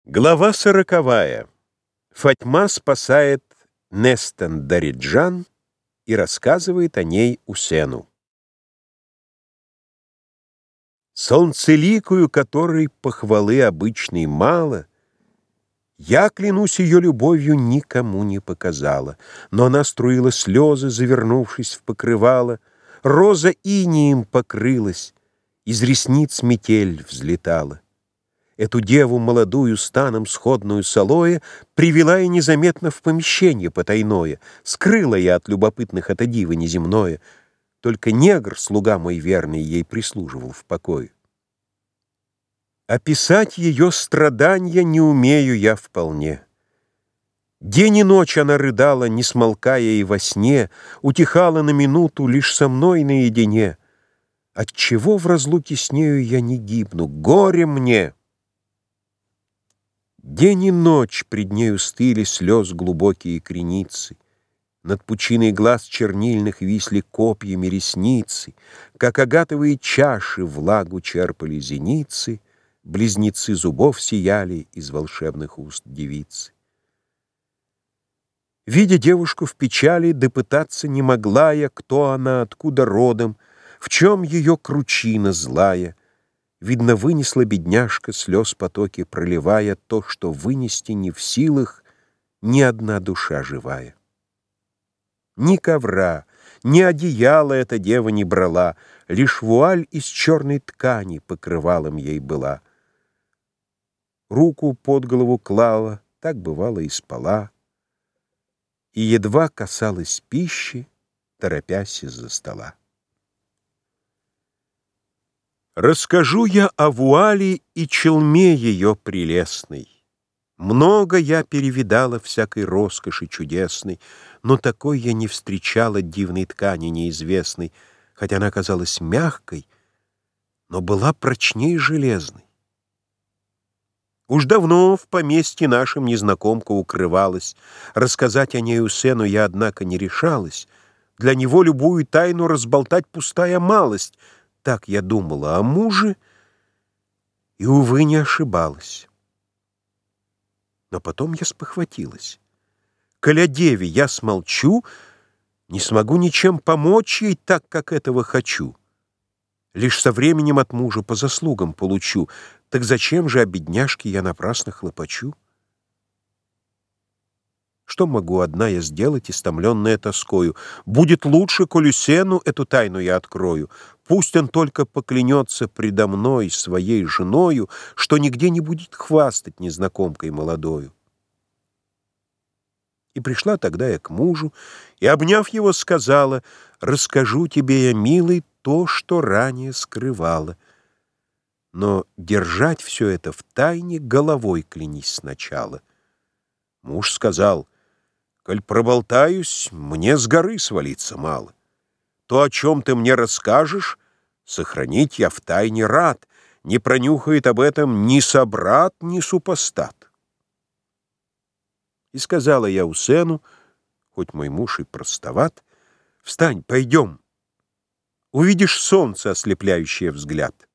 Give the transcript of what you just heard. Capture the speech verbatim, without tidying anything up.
Глава сороковая. Фатьма спасает Нестен-Дариджан и рассказывает о ней Усену. Солнцеликую, которой похвалы обычной мало, я, клянусь, ее любовью никому не показала, но она струила слезы, завернувшись в покрывало, роза инеем покрылась, из ресниц метель взлетала. Эту деву молодую, станом сходную с алоэ, привела я незаметно в помещение потайное, скрыла я от любопытных это диво неземное, только негр, слуга мой верный, ей прислуживал в покое. Описать ее страдания не умею я вполне. День и ночь она рыдала, не смолкая и во сне, утихала на минуту лишь со мной наедине. Отчего в разлуке с нею я не гибну? Горе мне! День и ночь пред нею стыли слез глубокие креницы, над пучиной глаз чернильных висли копьями ресницы, как агатовые чаши влагу черпали зеницы, близнецы зубов сияли из волшебных уст девицы. Видя девушку в печали, допытаться не могла я, кто она, откуда родом, в чем ее кручина злая. Видно, вынесла бедняжка, слез потоки проливая, то, что вынести не в силах ни одна душа живая. Ни ковра, ни одеяла эта дева не брала, лишь вуаль из черной ткани покрывалом ей была. Руку под голову клала, так бывало и спала, и едва касалась пищи, торопясь из-за стола. Расскажу я о вуале и челме ее прелестной. Много я перевидала всякой роскоши чудесной, но такой я не встречала дивной ткани неизвестной, хотя она казалась мягкой, но была прочней железной. Уж давно в поместье нашем незнакомка укрывалась, рассказать о ней Усену я, однако, не решалась, для него любую тайну разболтать пустая малость. Так я думала о муже и, увы, не ошибалась. Но потом я спохватилась. Коли о деве я смолчу, не смогу ничем помочь ей так, как этого хочу. Лишь со временем от мужа по заслугам получу. Так зачем же о бедняжке я напрасно хлопочу? Что могу одна я сделать, истомленная тоскою? Будет лучше, коль Усену эту тайну я открою. Пусть он только поклянется предо мной, своей женою, что нигде не будет хвастать незнакомкой молодою. И пришла тогда я к мужу, и, обняв его, сказала: «Расскажу тебе я, милый, то, что ранее скрывала. Но держать все это в тайне головой клянись сначала». Муж сказал: «Коль проболтаюсь, мне с горы свалиться мало. То, о чем ты мне расскажешь, сохранить я в тайне рад. Не пронюхает об этом ни собрат, ни супостат». И сказала я Усену, хоть мой муж и простоват: «Встань, пойдем. Увидишь солнце, ослепляющее взгляд.